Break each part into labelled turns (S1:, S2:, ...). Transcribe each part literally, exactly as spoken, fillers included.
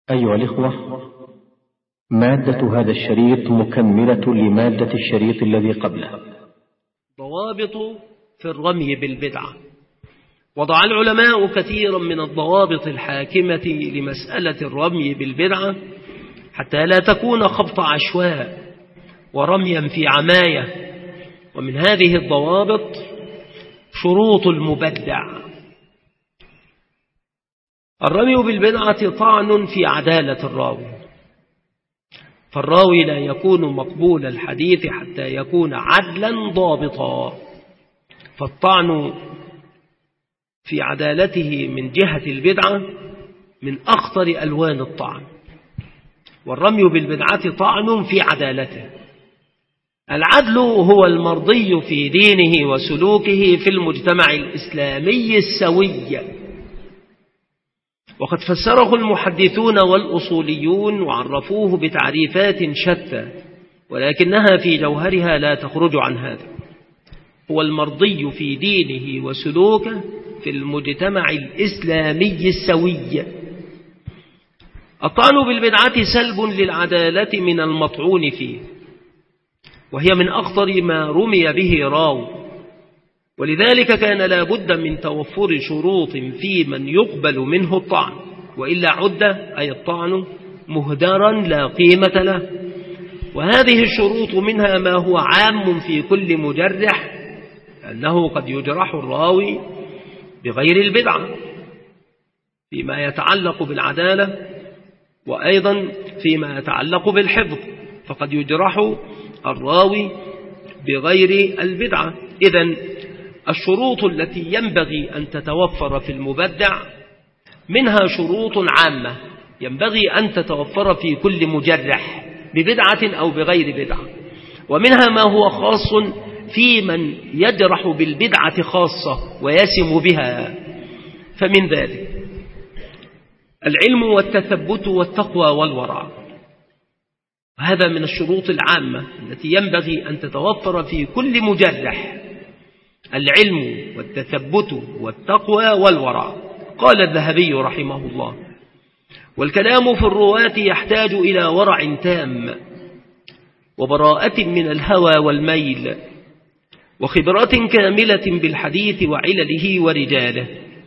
S1: أيها الإخوة، مادة هذا الشريط مكملة لمادة الشريط الذي قبله.
S2: ضوابط في الرمي بالبدعة. وضع العلماء كثيرا من الضوابط الحاكمة لمسألة الرمي بالبدعة حتى لا تكون خبط عشواء ورميا في عماية. ومن هذه الضوابط شروط المبدع. الرمي بالبدعة طعن في عدالة الراوي، فالراوي لا يكون مقبول الحديث حتى يكون عدلا ضابطا، فالطعن في عدالته من جهة البدعة من أخطر ألوان الطعن، والرمي بالبدعة طعن في عدالته. العدل هو المرضي في دينه وسلوكه في المجتمع الإسلامي السوي، وقد فسره المحدثون والأصوليون وعرفوه بتعريفات شتى، ولكنها في جوهرها لا تخرج عن هذا. هو المرضي في دينه وسلوكه في المجتمع الإسلامي السوي. الطعن بالبدعة سلب للعدالة من المطعون فيه، وهي من أخطر ما رمي به راو، ولذلك كان لا بد من توفر شروط في من يقبل منه الطعن، وإلا عد أي الطعن مهدرا لا قيمة له. وهذه الشروط منها ما هو عام في كل مجرح، أنه قد يجرح الراوي بغير البدعة فيما يتعلق بالعدالة، وأيضا فيما يتعلق بالحفظ فقد يجرح الراوي بغير البدعة. إذن الشروط التي ينبغي أن تتوفر في المبدع منها شروط عامة ينبغي أن تتوفر في كل مجرح ببدعة أو بغير بدعة، ومنها ما هو خاص في من يجرح بالبدعة خاصة ويسم بها. فمن ذلك العلم والتثبت والتقوى والورع، هذا من الشروط العامة التي ينبغي أن تتوفر في كل مجرح، العلم والتثبت والتقوى والورع. قال الذهبي رحمه الله: والكلام في الرواة يحتاج إلى ورع تام وبراءة من الهوى والميل وخبرة كاملة بالحديث وعلله ورجاله.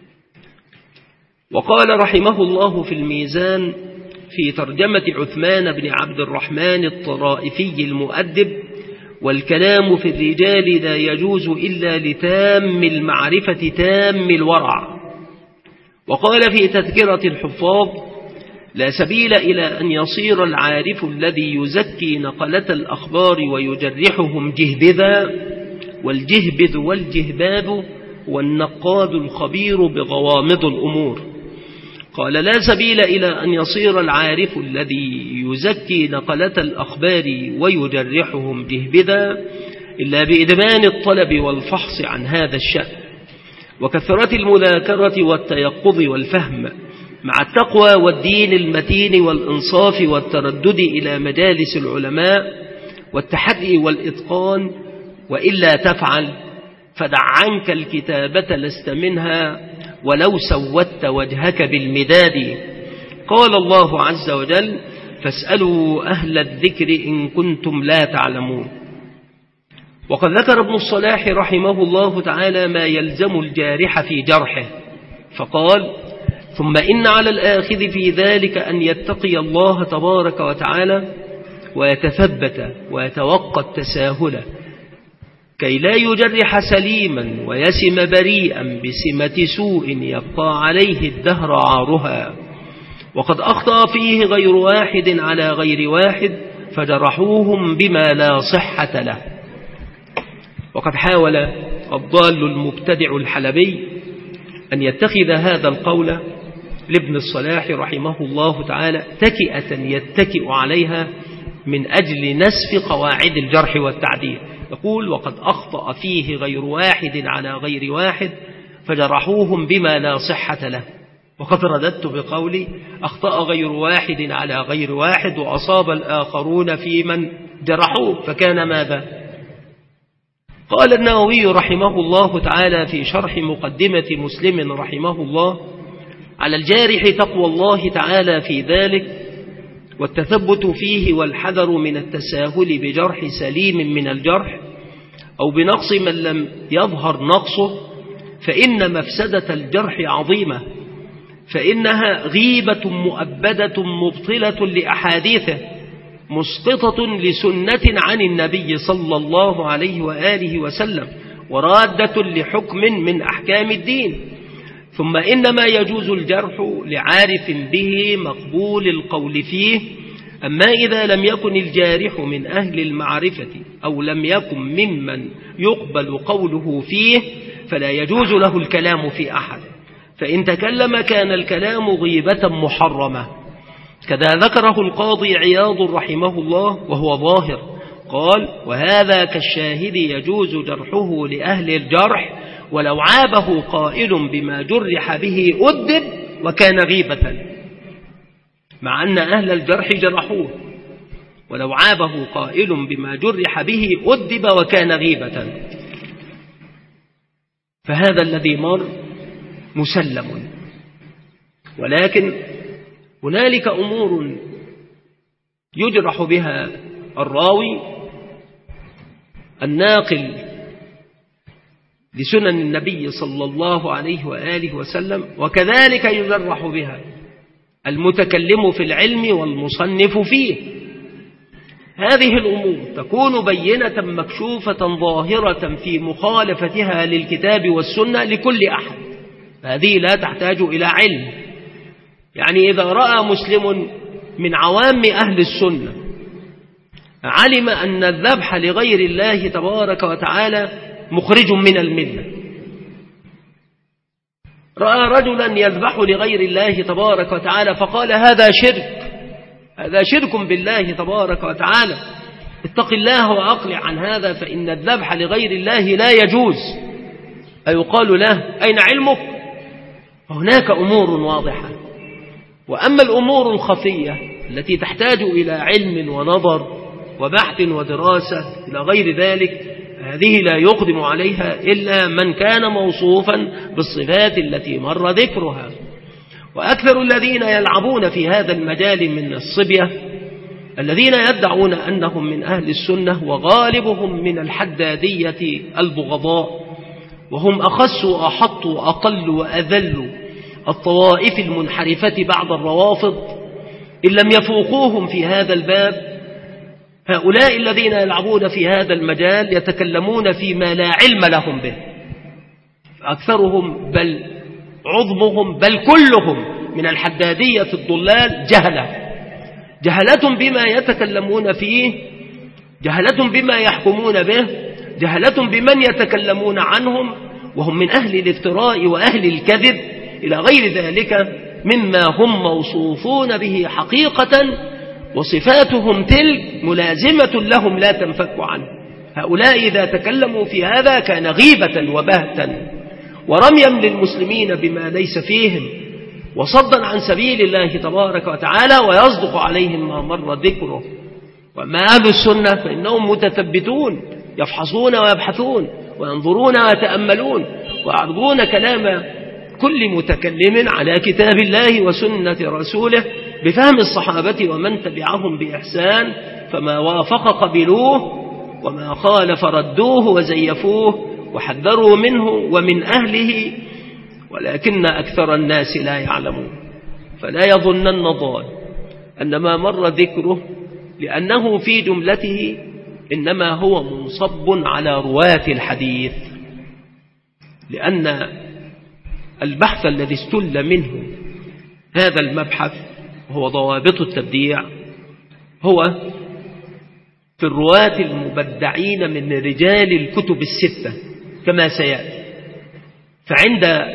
S2: وقال رحمه الله في الميزان في ترجمة عثمان بن عبد الرحمن الطرائفي المؤدب: والكلام في الرجال لا يجوز إلا لتام المعرفة تام الورع. وقال في تذكرة الحفاظ: لا سبيل إلى أن يصير العارف الذي يزكي نقلة الأخبار ويجرحهم جهبذا، والجهبذ والجهباب والنقاد الخبير بغوامض الأمور. قال: لا سبيل إلى أن يصير العارف الذي يزكي نقلة الأخبار ويجرحهم جهبذا إلا بإدمان الطلب والفحص عن هذا الشأن، وكثرة المذاكرة والتيقظ والفهم، مع التقوى والدين المتين والإنصاف والتردد إلى مجالس العلماء والتحري والإتقان. وإلا تفعل فدع عنك الكتابة لست منها ولو سودت وجهك بالمداد. قال الله عز وجل: فاسألوا أهل الذكر إن كنتم لا تعلمون. وقد ذكر ابن الصلاح رحمه الله تعالى ما يلزم الجارح في جرحه، فقال: ثم إن على الآخذ في ذلك أن يتقي الله تبارك وتعالى ويتثبت ويتوقى التساهل كي لا يجرح سليما ويسم بريئا بسمة سوء يبقى عليه الدهر عارها. وقد أخطأ فيه غير واحد على غير واحد فجرحوهم بما لا صحة له. وقد حاول الضال المبتدع الحلبي أن يتخذ هذا القول لابن الصلاح رحمه الله تعالى تكئة يتكئ عليها من أجل نسف قواعد الجرح والتعديل. يقول: وقد أخطأ فيه غير واحد على غير واحد فجرحوهم بما لا صحة له. وقد رددت بقولي: أخطأ غير واحد على غير واحد وأصاب الآخرون في من جرحوه، فكان ماذا؟ قال النووي رحمه الله تعالى في شرح مقدمة مسلم رحمه الله: على الجارح تقوى الله تعالى في ذلك والتثبت فيه والحذر من التساهل بجرح سليم من الجرح أو بنقص من لم يظهر نقصه، فإن مفسدة الجرح عظيمة، فإنها غيبة مؤبدة مبطلة لأحاديثه مسقطة لسنة عن النبي صلى الله عليه وآله وسلم ورادة لحكم من أحكام الدين. ثم إنما يجوز الجرح لعارف به مقبول القول فيه، أما إذا لم يكن الجارح من أهل المعرفة أو لم يكن ممن يقبل قوله فيه فلا يجوز له الكلام في أحد، فإن تكلم كان الكلام غيبة محرمة. كذا ذكره القاضي عياض رحمه الله وهو ظاهر، قال: وهذا كالشاهد يجوز جرحه لأهل الجرح ولو عابه قائل بما جرح به أدب وكان غيبة، مع أن أهل الجرح جرحوه، ولو عابه قائل بما جرح به أدب وكان غيبة. فهذا الذي مر مسلم، ولكن هنالك أمور يجرح بها الراوي الناقل لسنن النبي صلى الله عليه وآله وسلم، وكذلك يجرح بها المتكلم في العلم والمصنف فيه. هذه الأمور تكون بينة مكشوفة ظاهرة في مخالفتها للكتاب والسنة لكل أحد، هذه لا تحتاج إلى علم. يعني إذا رأى مسلم من عوام أهل السنة علم أن الذبح لغير الله تبارك وتعالى مخرج من الملة، رأى رجلا يذبح لغير الله تبارك وتعالى فقال: هذا شرك، هذا شرك بالله تبارك وتعالى، اتق الله وأقلع عن هذا، فإن الذبح لغير الله لا يجوز. أيقال له: أين علمك؟ هناك أمور واضحة. وأما الأمور الخفية التي تحتاج إلى علم ونظر وبحث ودراسة إلى غير ذلك، هذه لا يقدم عليها إلا من كان موصوفا بالصفات التي مر ذكرها. وأكثر الذين يلعبون في هذا المجال من الصبية الذين يدعون أنهم من أهل السنة، وغالبهم من الحدادية البغضاء، وهم أخس وأحط وأقل وأذل الطوائف المنحرفة بعد الروافض، إن لم يفوقوهم في هذا الباب. هؤلاء الذين يلعبون في هذا المجال يتكلمون فيما لا علم لهم به، أكثرهم بل عظمهم بل كلهم من الحدادية الضلال جهلة، جهلة بما يتكلمون فيه، جهلة بما يحكمون به، جهلة بمن يتكلمون عنهم، وهم من أهل الافتراء وأهل الكذب إلى غير ذلك مما هم موصوفون به حقيقة، وصفاتهم تلك ملازمة لهم لا تنفك عنه. هؤلاء إذا تكلموا في هذا كان غيبة وبهتا ورميا للمسلمين بما ليس فيهم، وصدا عن سبيل الله تبارك وتعالى، ويصدق عليهم ما مر ذكره. وما أهل السنة فإنهم متثبتون، يفحصون ويبحثون وينظرون ويتأملون ويعرضون كلام كل متكلم على كتاب الله وسنة رسوله بفهم الصحابة ومن تبعهم بإحسان، فما وافق قبلوه وما خالف ردوه وزيفوه وحذروا منه ومن أهله، ولكن أكثر الناس لا يعلمون. فلا يظنن ضال أن ما مر ذكره لأنه في جملته إنما هو منصب على رواة الحديث، لأن البحث الذي استل منه هذا المبحث هو ضوابط التبديع، هو في الرواة المبدعين من رجال الكتب الستة كما سيأتي. فعند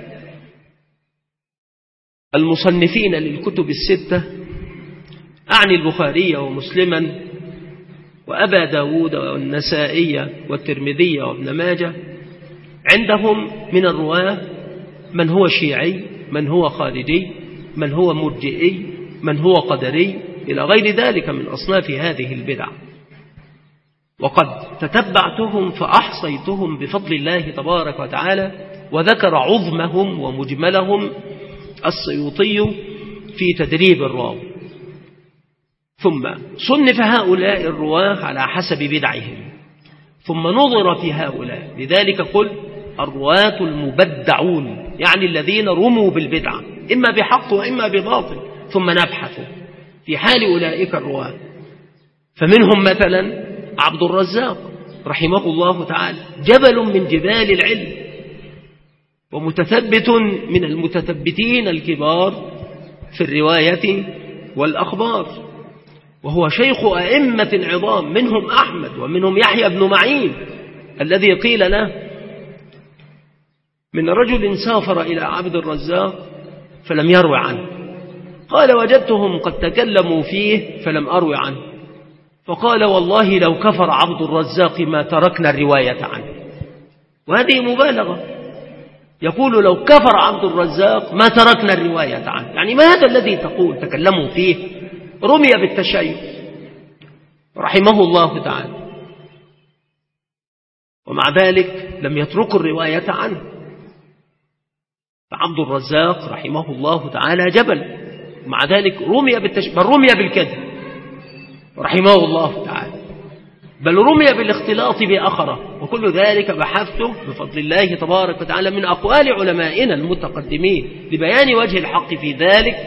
S2: المصنفين للكتب الستة أعني البخاري ومسلما وأبا داود والنسائي والترمذي وابن ماجه، عندهم من الرواة من هو شيعي، من هو خارجي، من هو مرجئي، من هو قدري، إلى غير ذلك من أصناف هذه البدع. وقد تتبعتهم فأحصيتهم بفضل الله تبارك وتعالى، وذكر عظمهم ومجملهم السيوطي في تدريب الراوي. ثم صنف هؤلاء الرواه على حسب بدعهم، ثم نظر في هؤلاء، لذلك قل الرواة المبدعون، يعني الذين رموا بالبدعة إما بحق وإما بباطل، ثم نبحث في حال أولئك الرواة. فمنهم مثلا عبد الرزاق رحمه الله تعالى، جبل من جبال العلم ومتثبت من المتثبتين الكبار في الرواية والأخبار، وهو شيخ أئمة عظام، منهم أحمد ومنهم يحيى بن معين الذي قيل له من رجل سافر إلى عبد الرزاق فلم يروي عنه، قال وجدتهم قد تكلموا فيه فلم أروي عنه، فقال والله لو كفر عبد الرزاق ما تركنا الرواية عنه. وهذه مبالغة، يقول لو كفر عبد الرزاق ما تركنا الرواية عنه، يعني ما هذا الذي تقول تكلموا فيه؟ رمي بالتشيع رحمه الله تعالى، ومع ذلك لم يتركوا الرواية عنه. فعبد الرزاق رحمه الله تعالى جبل، ومع ذلك رمي بالتشيع، بل رمي بالكذب رحمه الله تعالى، بل رمي بالاختلاط بأخره. وكل ذلك بحثته بفضل الله تبارك وتعالى من أقوال علمائنا المتقدمين لبيان وجه الحق في ذلك،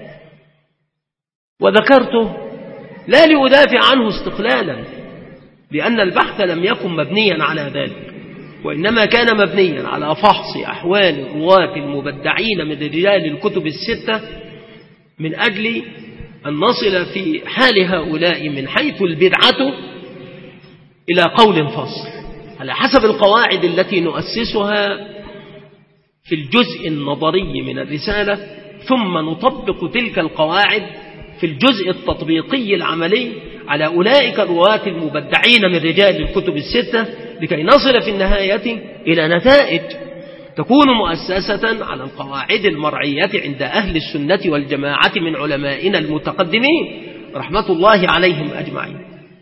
S2: وذكرته لا لأدافع عنه استقلالا، لأن البحث لم يكن مبنيا على ذلك، وإنما كان مبنيا على فحص أحوال الرواة المبدعين من رجال الكتب الستة، من أجل أن نصل في حال هؤلاء من حيث البدعة إلى قول فصل على حسب القواعد التي نؤسسها في الجزء النظري من الرسالة، ثم نطبق تلك القواعد في الجزء التطبيقي العملي على أولئك الرواة المبدعين من رجال الكتب الستة، لكي نصل في النهاية إلى نتائج تكون مؤسسة على القواعد المرعية عند أهل السنة والجماعة من علمائنا المتقدمين رحمة الله عليهم أجمعين.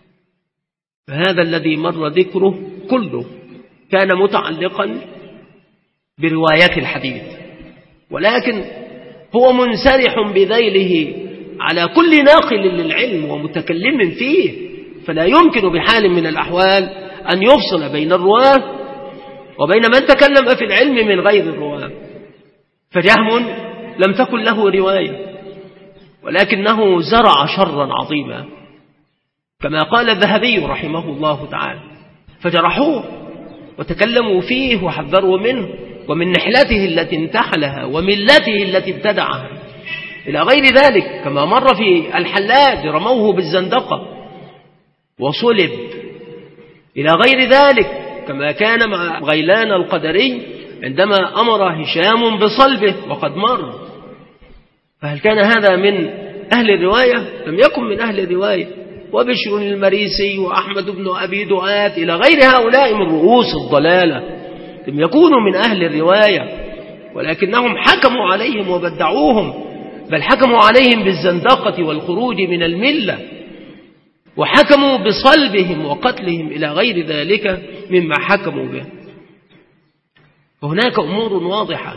S2: فهذا الذي مر ذكره كله كان متعلقا بروايات الحديث، ولكن هو منسرح بذيله على كل ناقل للعلم ومتكلم فيه، فلا يمكن بحال من الأحوال أن يفصل بين الرواة وبين من تكلم في العلم من غير الرواة. فجهم لم تكن له رواية، ولكنه زرع شرا عظيما كما قال الذهبي رحمه الله تعالى، فجرحوه وتكلموا فيه وحذروا منه ومن نحلته التي انتحلها وملته التي ابتدعها إلى غير ذلك، كما مر في الحلاج رموه بالزندقة وصلب إلى غير ذلك، كما كان مع غيلان القدري عندما أمر هشام بصلبه وقد مر. فهل كان هذا من أهل الرواية؟ لم يكن من أهل الرواية. وبشر المريسي وأحمد بن أبي دعاة إلى غير هؤلاء من رؤوس الضلالة لم يكونوا من أهل الرواية، ولكنهم حكموا عليهم وبدعوهم، بل حكموا عليهم بالزندقة والخروج من الملة، وحكموا بصلبهم وقتلهم إلى غير ذلك مما حكموا به. وهناك أمور واضحة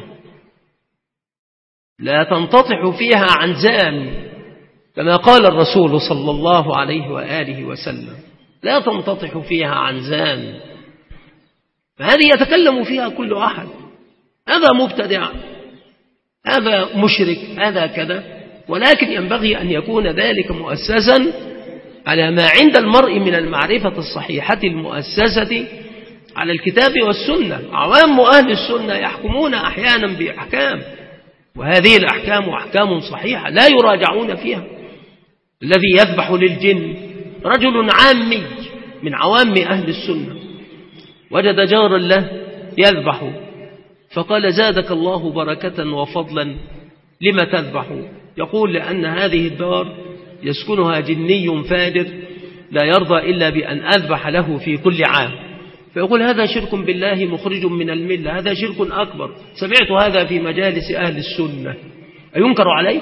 S2: لا تنتطح فيها عنزان، كما قال الرسول صلى الله عليه وآله وسلم لا تنتطح فيها عنزان، فهذه يتكلم فيها كل أحد، هذا مبتدع، هذا مشرك، هذا كذا، ولكن ينبغي أن يكون ذلك مؤسسا على ما عند المرء من المعرفة الصحيحة المؤسسة على الكتاب والسنة. عوام أهل السنة يحكمون أحيانا بأحكام، وهذه الأحكام أحكام صحيحة لا يراجعون فيها. الذي يذبح للجن رجل عامي من عوام أهل السنة، وجد جارا له يذبح، فقال زادك الله بركة وفضلا لما تذبح؟ يقول لأن هذه الدار يسكنها جني فاجر لا يرضى إلا بأن أذبح له في كل عام. فيقول هذا شرك بالله مخرج من الملة، هذا شرك أكبر، سمعت هذا في مجالس أهل السنة، أينكر عليه؟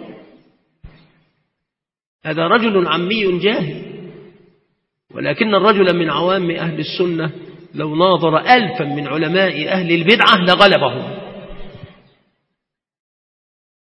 S2: هذا رجل عمي جاهل، ولكن الرجل من عوام أهل السنة لو ناظر ألفا من علماء أهل البدعة لغلبهم.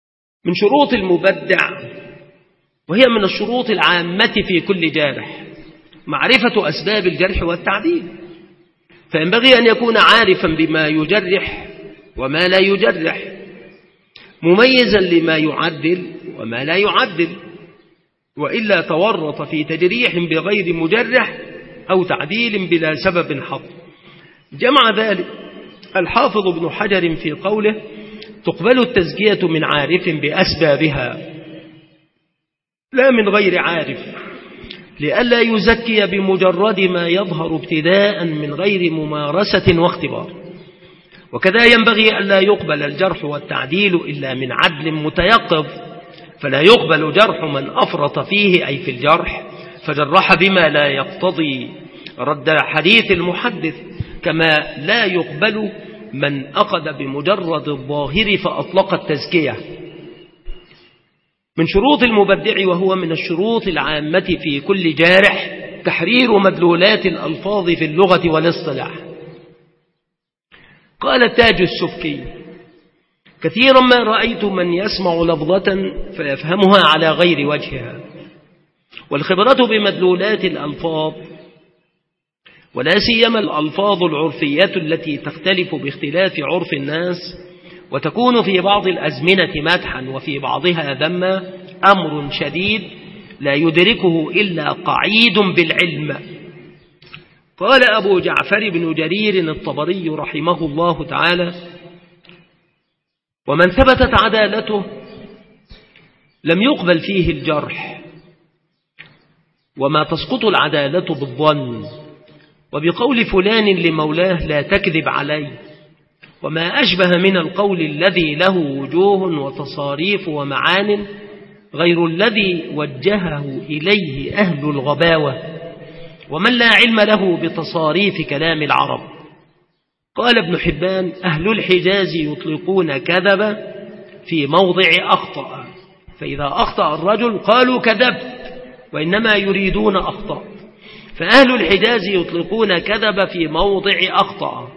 S2: من شروط المبدع، وهي من الشروط العامة في كل جارح، معرفة أسباب الجرح والتعديل، فينبغي أن يكون عارفا بما يجرح وما لا يجرح، مميزا لما يعدل وما لا يعدل، وإلا تورط في تجريح بغير مجرح أو تعديل بلا سبب حق. جمع ذلك الحافظ ابن حجر في قوله: تقبل التزكية من عارف بأسبابها لا من غير عارف، لئلا يزكي بمجرد ما يظهر ابتداء من غير ممارسة واختبار. وكذا ينبغي ألا يقبل الجرح والتعديل إلا من عدل متيقظ، فلا يقبل جرح من أفرط فيه أي في الجرح فجرح بما لا يقتضي رد حديث المحدث، كما لا يقبل من أخذ بمجرد الظاهر فأطلق التزكية. من شروط المبدع، وهو من الشروط العامة في كل جارح، تحرير مدلولات الألفاظ في اللغة والاصطلاح. قال التاج السبكي: كثيرا ما رأيت من يسمع لفظة فيفهمها على غير وجهها، والخبرة بمدلولات الألفاظ ولا سيما الألفاظ العرفية التي تختلف باختلاف عرف الناس وتكون في بعض الأزمنة مدحا وفي بعضها ذما، أمر شديد لا يدركه إلا قعيد بالعلم. قال أبو جعفر بن جرير الطبري رحمه الله تعالى: ومن ثبتت عدالته لم يقبل فيه الجرح، وما تسقط العدالة بالظن، وبقول فلان لمولاه لا تكذب علي، وما أشبه من القول الذي له وجوه وتصاريف ومعان غير الذي وجهه إليه أهل الغباوة، ومن لا علم له بتصاريف كلام العرب. قال ابن حبان: أهل الحجاز يطلقون كذب في موضع أخطأ، فإذا أخطأ الرجل قالوا كذبت، وإنما يريدون أخطأ، فأهل الحجاز يطلقون كذب في موضع أخطأ.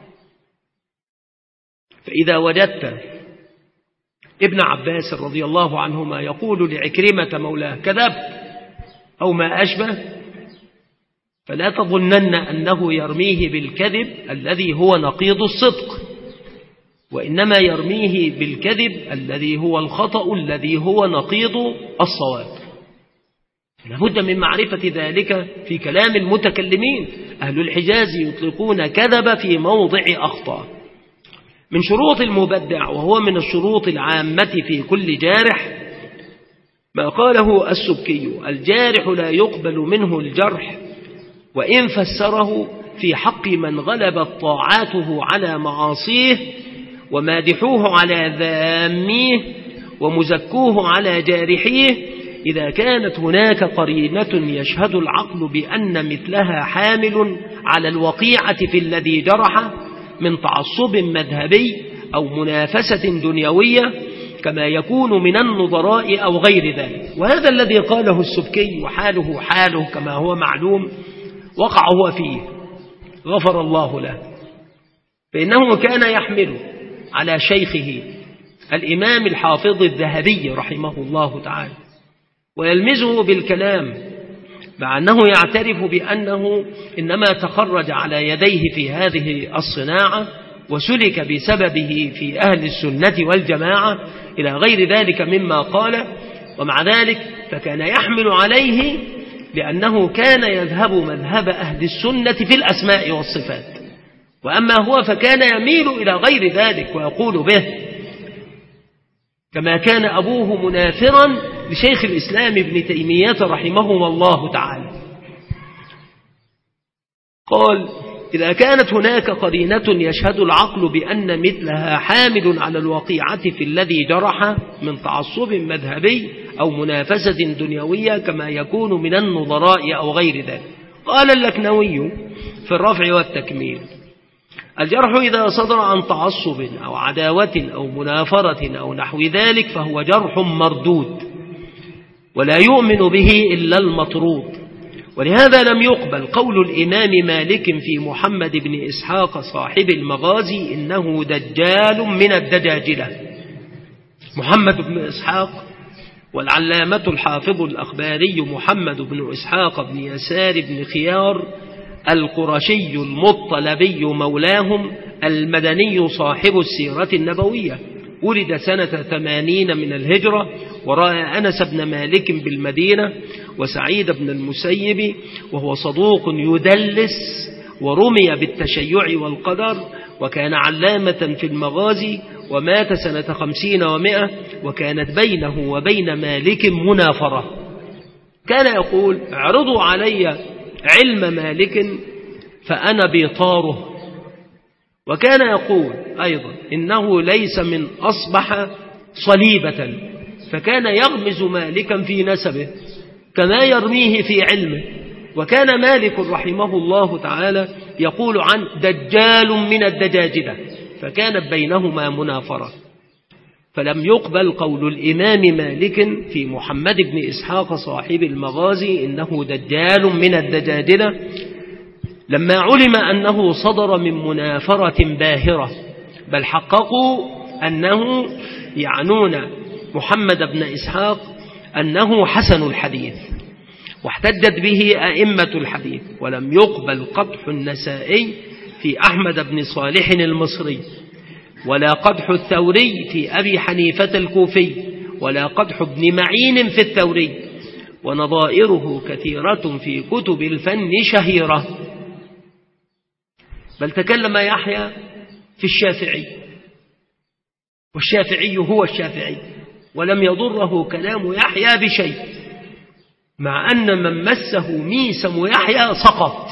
S2: فإذا وجدت ابن عباس رضي الله عنهما يقول لعكرمة مولاه كذبت أو ما أشبه، فلا تظنن أنه يرميه بالكذب الذي هو نقيض الصدق، وإنما يرميه بالكذب الذي هو الخطأ الذي هو نقيض الصواب. لابد من معرفة ذلك في كلام المتكلمين. أهل الحجاز يطلقون كذب في موضع أخطأ. من شروط المبدع، وهو من الشروط العامة في كل جارح، ما قاله السبكي: الجارح لا يقبل منه الجرح وإن فسره في حق من غلبت طاعاته على معاصيه، ومادحوه على ذاميه، ومزكوه على جارحيه، إذا كانت هناك قرينة يشهد العقل بأن مثلها حامل على الوقيعة في الذي جرح من تعصب مذهبي أو منافسة دنيوية، كما يكون من النظراء أو غير ذلك. وهذا الذي قاله السبكي وحاله حاله كما هو معلوم، وقع هو فيه غفر الله له، فإنه كان يحمل على شيخه الإمام الحافظ الذهبي رحمه الله تعالى، ويلمزه بالكلام، مع أنه يعترف بأنه إنما تخرج على يديه في هذه الصناعة وسلك بسببه في أهل السنة والجماعة إلى غير ذلك مما قال. ومع ذلك فكان يحمل عليه لأنه كان يذهب مذهب أهل السنة في الأسماء والصفات، وأما هو فكان يميل إلى غير ذلك ويقول به، كما كان أبوه منافرا لشيخ الإسلام ابن تيمية رحمه الله تعالى. قال: إذا كانت هناك قرينة يشهد العقل بأن مثلها حامل على الوقيعة في الذي جرح من تعصب مذهبي أو منافسة دنيوية، كما يكون من النظراء أو غير ذلك. قال اللكنوي في الرفع والتكميل: الجرح إذا صدر عن تعصب أو عداوة أو منافرة أو نحو ذلك فهو جرح مردود، ولا يؤمن به إلا المطرود. ولهذا لم يقبل قول الإمام مالك في محمد بن إسحاق صاحب المغازي: إنه دجال من الدجاجلة. محمد بن إسحاق، والعلامة الحافظ الأخباري محمد بن إسحاق بن يسار بن خيار القرشي المطلبي مولاهم المدني صاحب السيرة النبوية، ولد سنة ثمانين من الهجرة، ورأى أنس بن مالك بالمدينة وسعيد بن المسيب، وهو صدوق يدلس ورمي بالتشيع والقدر، وكان علامة في المغازي، ومات سنة خمسين ومائة، وكانت بينه وبين مالك منافرة. كان يقول: اعرضوا علي علم مالك فأنا بيطاره. وكان يقول أيضا إنه ليس من أصبح صليبة، فكان يغمز مالكا في نسبه كما يرميه في علمه. وكان مالك رحمه الله تعالى يقول عن دجال من الدجاجلة، فكانت بينهما منافرة. فلم يقبل قول الإمام مالك في محمد بن إسحاق صاحب المغازي إنه دجال من الدجاجلة، لما علم أنه صدر من منافرة باهرة، بل حققوا أنه يعنون محمد بن إسحاق أنه حسن الحديث، واحتجت به أئمة الحديث. ولم يقبل قدح النسائي في أحمد بن صالح المصري، ولا قدح الثوري في أبي حنيفة الكوفي، ولا قدح ابن معين في الثوري، ونظائره كثيرة في كتب الفن شهيرة. بل تكلم يحيى في الشافعي، والشافعي هو الشافعي، ولم يضره كلام يحيى بشيء، مع أن من مسه ميسم يحيى سقط،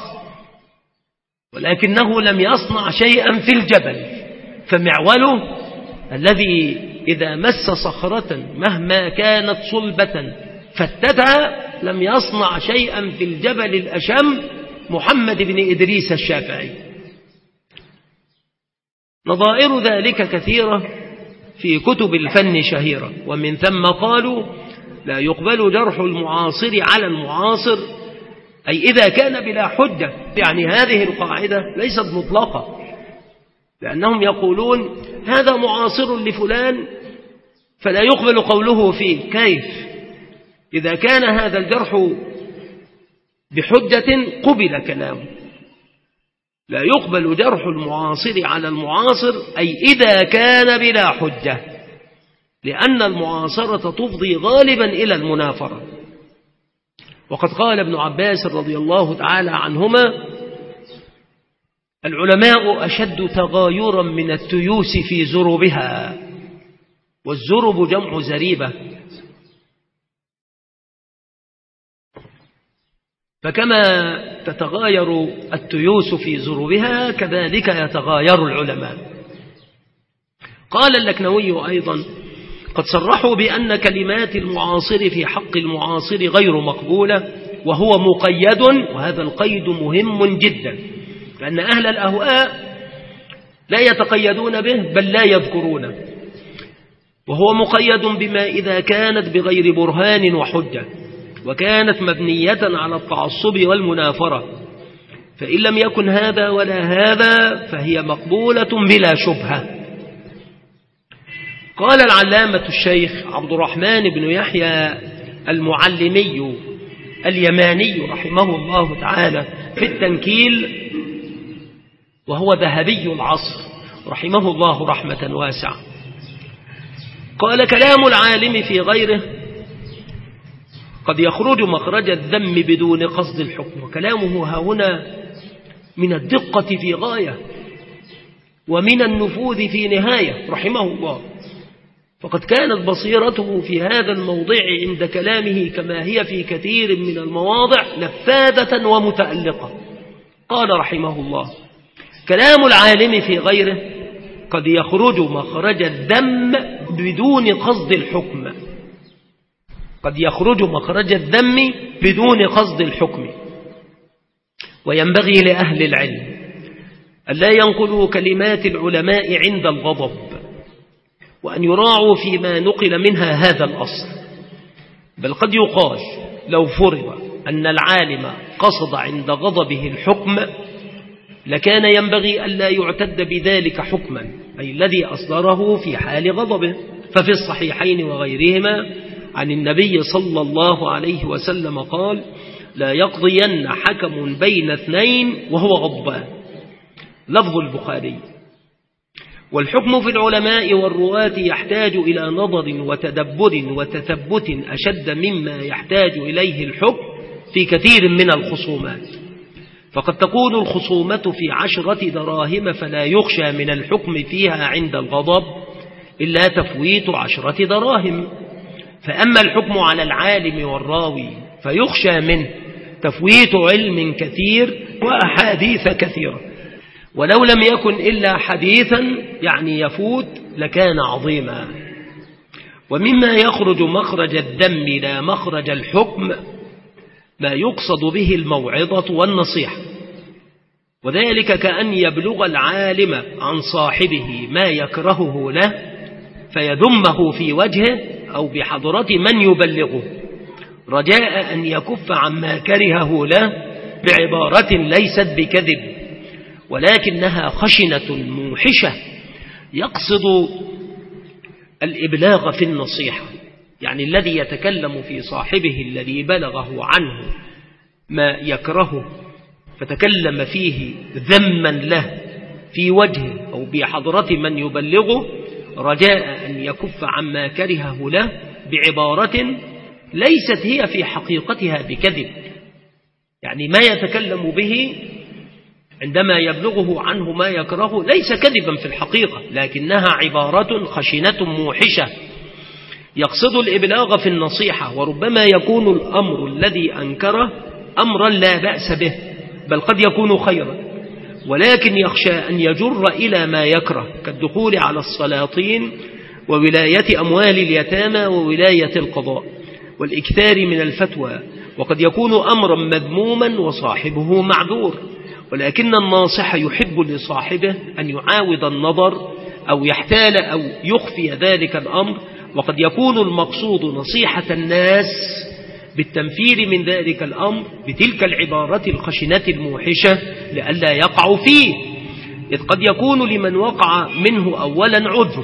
S2: ولكنه لم يصنع شيئا في الجبل. فمعوله الذي إذا مس صخرة مهما كانت صلبة فتتها لم يصنع شيئا في الجبل الأشم محمد بن إدريس الشافعي. نظائر ذلك كثيرة في كتب الفن شهيرة، ومن ثم قالوا: لا يقبل جرح المعاصر على المعاصر، أي إذا كان بلا حجة. يعني هذه القاعدة ليست مطلقة، لأنهم يقولون هذا معاصر لفلان فلا يقبل قوله فيه. كيف؟ إذا كان هذا الجرح بحجة قبل كلامه. لا يقبل جرح المعاصر على المعاصر أي إذا كان بلا حجة، لأن المعاصرة تفضي غالبا إلى المنافرة. وقد قال ابن عباس رضي الله تعالى عنهما: العلماء أشد تغايرا من التيوس في زربها، والزرب جمع زريبة. فكما تتغاير التيوس في زربها كذلك يتغاير العلماء. قال اللكنوي أيضا: قد صرحوا بأن كلمات المعاصر في حق المعاصر غير مقبولة، وهو مقيد، وهذا القيد مهم جدا، لأن أهل الأهواء لا يتقيدون به بل لا يذكرونه. وهو مقيد بما إذا كانت بغير برهان وحجة، وكانت مبنية على التعصب والمنافرة، فإن لم يكن هذا ولا هذا فهي مقبولة بلا شبهة. قال العلامة الشيخ عبد الرحمن بن يحيى المعلمي اليماني رحمه الله تعالى في التنكيل، وهو ذهبي العصر رحمه الله رحمة واسعة، قال: كلام العالم في غيره قد يخرج مخرج الذم بدون قصد الحكم. وكلامه ها هنا من الدقة في غاية، ومن النفوذ في نهاية رحمه الله، فقد كانت بصيرته في هذا الموضع عند كلامه كما هي في كثير من المواضع نفاذة ومتألقة. قال رحمه الله: كلام العالم في غيره قد يخرج مخرج الذم بدون قصد الحكم، قد يخرج مخرج الذم بدون قصد الحكم. وينبغي لأهل العلم ألا ينقلوا كلمات العلماء عند الغضب، وأن يراعوا فيما نقل منها هذا الأصل. بل قد يقال لو فرض أن العالم قصد عند غضبه الحكم لكان ينبغي ألا يعتد بذلك حكما، أي الذي أصدره في حال غضبه، ففي الصحيحين وغيرهما عن النبي صلى الله عليه وسلم قال: لا يقضين حكم بين اثنين وهو غضبان. لفظ البخاري. والحكم في العلماء والرواة يحتاج إلى نظر وتدبر وتثبت أشد مما يحتاج إليه الحكم في كثير من الخصومات. فقد تكون الخصومة في عشرة دراهم فلا يخشى من الحكم فيها عند الغضب إلا تفويت عشرة دراهم، فأما الحكم على العالم والراوي فيخشى منه تفويت علم كثير وأحاديث كثيرة، ولو لم يكن إلا حديثا يعني يفوت لكان عظيما. ومما يخرج مخرج الدم لا مخرج الحكم ما يقصد به الموعظة والنصيحة، وذلك كأن يبلغ العالم عن صاحبه ما يكرهه له فيذمه في وجهه أو بحضرة من يبلغه، رجاء أن يكف عما كرهه له بعبارة ليست بكذب ولكنها خشنة موحشة يقصد الإبلاغ في النصيحة، يعني الذي يتكلم في صاحبه الذي بلغه عنه ما يكرهه فتكلم فيه ذما له في وجهه أو بحضرة من يبلغه، رجاء أن يكف عما كرهه له بعبارة ليست هي في حقيقتها بكذب، يعني ما يتكلم به عندما يبلغه عنه ما يكرهه ليس كذبا في الحقيقة، لكنها عبارة خشنة موحشة يقصد الإبلاغ في النصيحة. وربما يكون الأمر الذي أنكره أمرا لا بأس به بل قد يكون خيرا، ولكن يخشى أن يجر إلى ما يكره كالدخول على السلاطين وولاية أموال اليتامى وولاية القضاء والإكثار من الفتوى، وقد يكون أمرا مذموما وصاحبه معذور، ولكن الناصح يحب لصاحبه أن يعاود النظر أو يحتال أو يخفي ذلك الأمر، وقد يكون المقصود نصيحة الناس بالتنفير من ذلك الأمر بتلك العبارة الخشنة الموحشة لئلا يقع فيه، إذ قد يكون لمن وقع منه أولا عذر،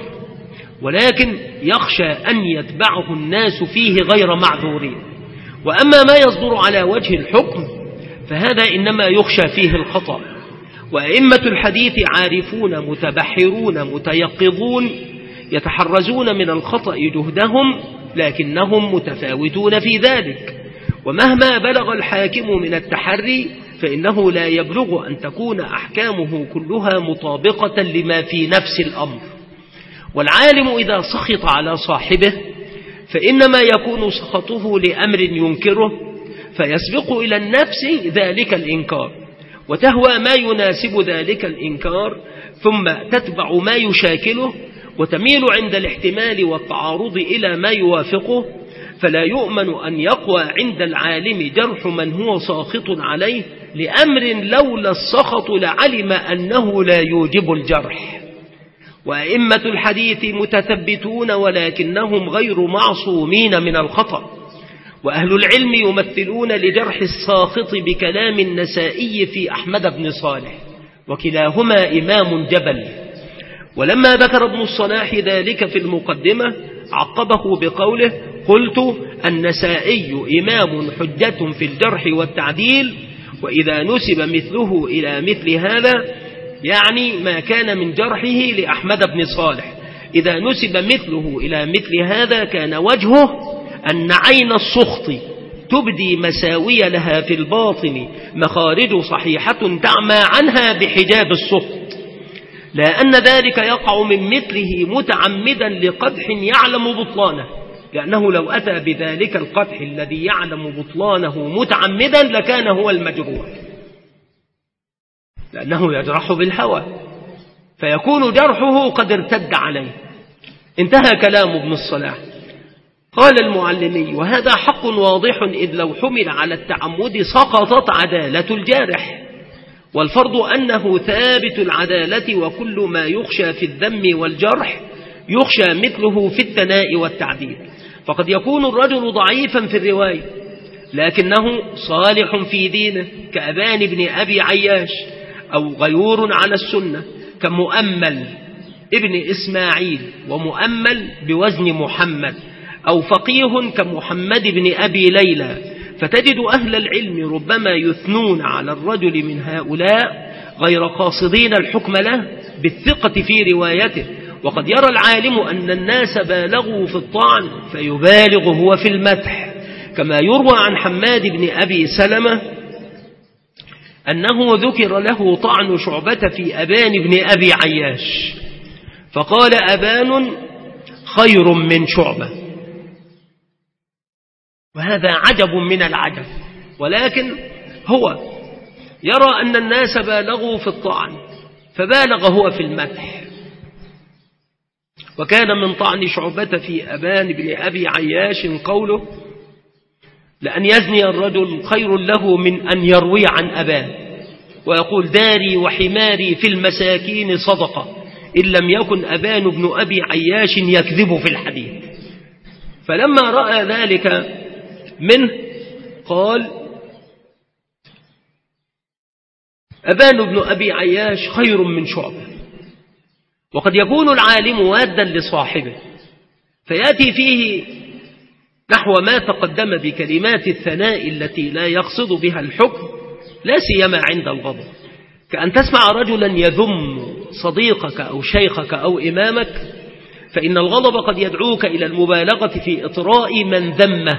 S2: ولكن يخشى أن يتبعه الناس فيه غير معذورين. وأما ما يصدر على وجه الحكم فهذا إنما يخشى فيه الخطأ، وأئمة الحديث عارفون متبحرون متيقظون يتحرزون من الخطأ جهدهم، لكنهم متفاوتون في ذلك، ومهما بلغ الحاكم من التحري فإنه لا يبلغ أن تكون أحكامه كلها مطابقة لما في نفس الأمر. والعالم إذا سخط على صاحبه فإنما يكون سخطه لأمر ينكره فيسبق إلى النفس ذلك الإنكار وتهوى ما يناسب ذلك الإنكار، ثم تتبع ما يشاكله وتميل عند الاحتمال والتعارض إلى ما يوافقه، فلا يؤمن أن يقوى عند العالم جرح من هو ساخط عليه لأمر لولا السخط لعلم أنه لا يوجب الجرح. وأئمة الحديث متثبتون ولكنهم غير معصومين من الخطأ، وأهل العلم يمثلون لجرح الساخط بكلام النسائي في أحمد بن صالح، وكلاهما إمام جبل. ولما ذكر ابن الصلاح ذلك في المقدمة عقبه بقوله: قلت النسائي إمام حجة في الجرح والتعديل، وإذا نسب مثله إلى مثل هذا يعني ما كان من جرحه لأحمد بن صالح، إذا نسب مثله إلى مثل هذا كان وجهه أن عين السخط تبدي مساوي لها في الباطن مخارج صحيحة تعمى عنها بحجاب السخط، لا أن ذلك يقع من مثله متعمدا لقدح يعلم بطلانه، لأنه لو أتى بذلك القدح الذي يعلم بطلانه متعمدا لكان هو المجروح، لأنه يجرح بالهوى فيكون جرحه قد ارتد عليه. انتهى كلام ابن الصلاح. قال المعلمي: وهذا حق واضح، إذ لو حمل على التعمد سقطت عدالة الجارح، والفرض أنه ثابت العدالة، وكل ما يخشى في الذم والجرح يخشى مثله في الثناء والتعديل. فقد يكون الرجل ضعيفا في الرواية لكنه صالح في دينه كأبان بن أبي عياش، أو غيور على السنة كمؤمل ابن إسماعيل ومؤمل بوزن محمد، أو فقيه كمحمد بن أبي ليلى. فتجد أهل العلم ربما يثنون على الرجل من هؤلاء غير قاصدين الحكم له بالثقة في روايته، وقد يرى العالم أن الناس بالغوا في الطعن فيبالغ هو في المدح، كما يروى عن حماد بن أبي سلمة أنه ذكر له طعن شعبة في أبان بن أبي عياش فقال أبان خير من شعبة، وهذا عجب من العجب. ولكن هو يرى أن الناس بالغوا في الطعن فبالغ هو في المدح. وكان من طعن شعبة في أبان بن أبي عياش قوله لأن يزني الرجل خير له من أن يروي عن أبان، ويقول داري وحماري في المساكين صدقة إن لم يكن أبان بن أبي عياش يكذب في الحديث. فلما رأى ذلك منه قال أبان بن أبي عياش خير من شعبة. وقد يكون العالم وادا لصاحبه فيأتي فيه نحو ما تقدم بكلمات الثناء التي لا يقصد بها الحكم، لا سيما عند الغضب، كأن تسمع رجلا يذم صديقك أو شيخك أو إمامك، فإن الغضب قد يدعوك إلى المبالغة في إطراء من ذمه.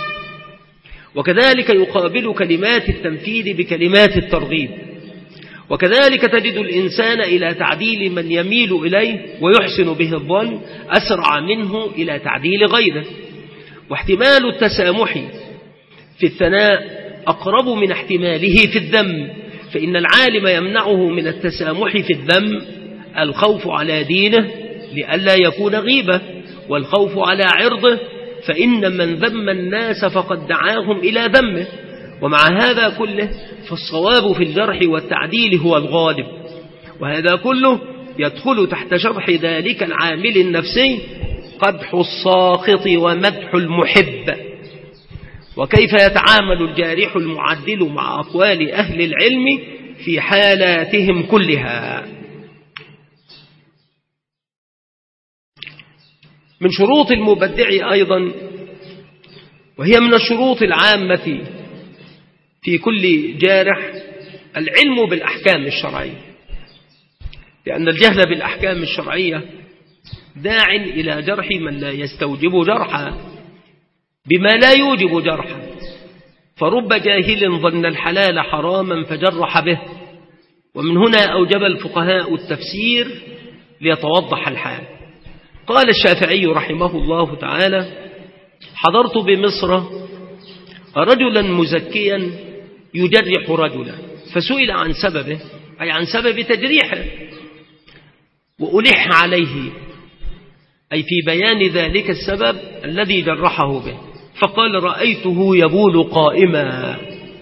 S2: وكذلك يقابل كلمات التنفيذ بكلمات الترغيب. وكذلك تجد الإنسان إلى تعديل من يميل إليه ويحسن به الظن أسرع منه إلى تعديل غيره. واحتمال التسامح في الثناء أقرب من احتماله في الذم، فإن العالم يمنعه من التسامح في الذم الخوف على دينه لئلا يكون غيبة، والخوف على عرضه فإن من ذم الناس فقد دعاهم إلى ذمه. ومع هذا كله فالصواب في الجرح والتعديل هو الغالب، وهذا كله يدخل تحت شرح ذلك العامل النفسي قدح الساخط ومدح المحب، وكيف يتعامل الجارح المعدل مع أقوال أهل العلم في حالاتهم كلها. من شروط المبدع أيضا، وهي من الشروط العامة في كل جارح، العلم بالأحكام الشرعية، لأن الجهل بالأحكام الشرعية داع إلى جرح من لا يستوجب جرحا بما لا يوجب جرحا. فرب جاهل ظن الحلال حراما فجرح به، ومن هنا أوجب الفقهاء التفسير ليتوضح الحال. قال الشافعي رحمه الله تعالى حضرت بمصر رجلا مزكيا يجرح رجلا، فسئل عن سببه، أي عن سبب تجريحه، وألح عليه، أي في بيان ذلك السبب الذي جرحه به، فقال رأيته يبول قائما.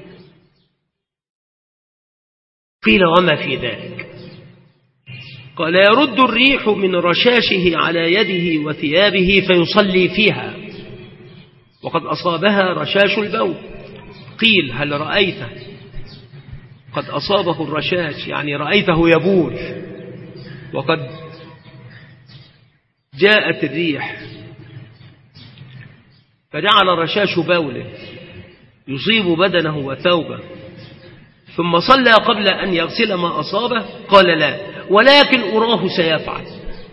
S2: قيل وما في ذلك؟ قال يرد الريح من رشاشه على يده وثيابه فيصلي فيها، وقد أصابها رشاش البول. قيل هل رأيته قد أصابه الرشاش، يعني رأيته يبول وقد جاءت الريح فجعل رشاش بوله يصيب بدنه وثوبه، ثم صلى قبل أن يغسل ما أصابه؟ قال لا، ولكن أراه سيفعل.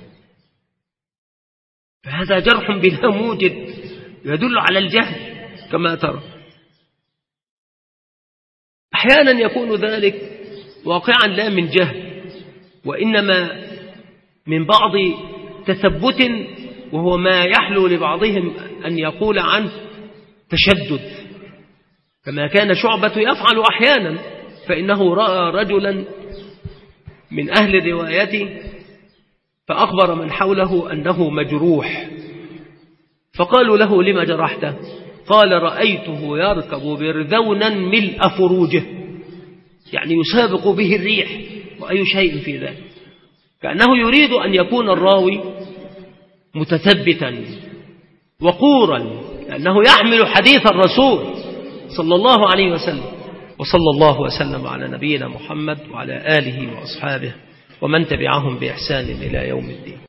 S2: فهذا جرح بلا موجب يدل على الجهل كما ترى. أحيانا يكون ذلك واقعا لا من جهل، وإنما من بعض تثبت، وهو ما يحلو لبعضهم أن يقول عنه تشدد، كما كان شعبة يفعل أحيانا، فإنه رأى رجلا من أهل روايته فأخبر من حوله أنه مجروح، فقالوا له لما جرحته؟ قال رأيته يركب برذونا ملء فروجه، يعني يسابق به الريح، وأي شيء في ذلك، كأنه يريد أن يكون الراوي متثبتا وقورا، لأنه يحمل حديث الرسول صلى الله عليه وسلم. وصلى الله وسلم على نبينا محمد وعلى آله وأصحابه ومن تبعهم بإحسان إلى يوم الدين.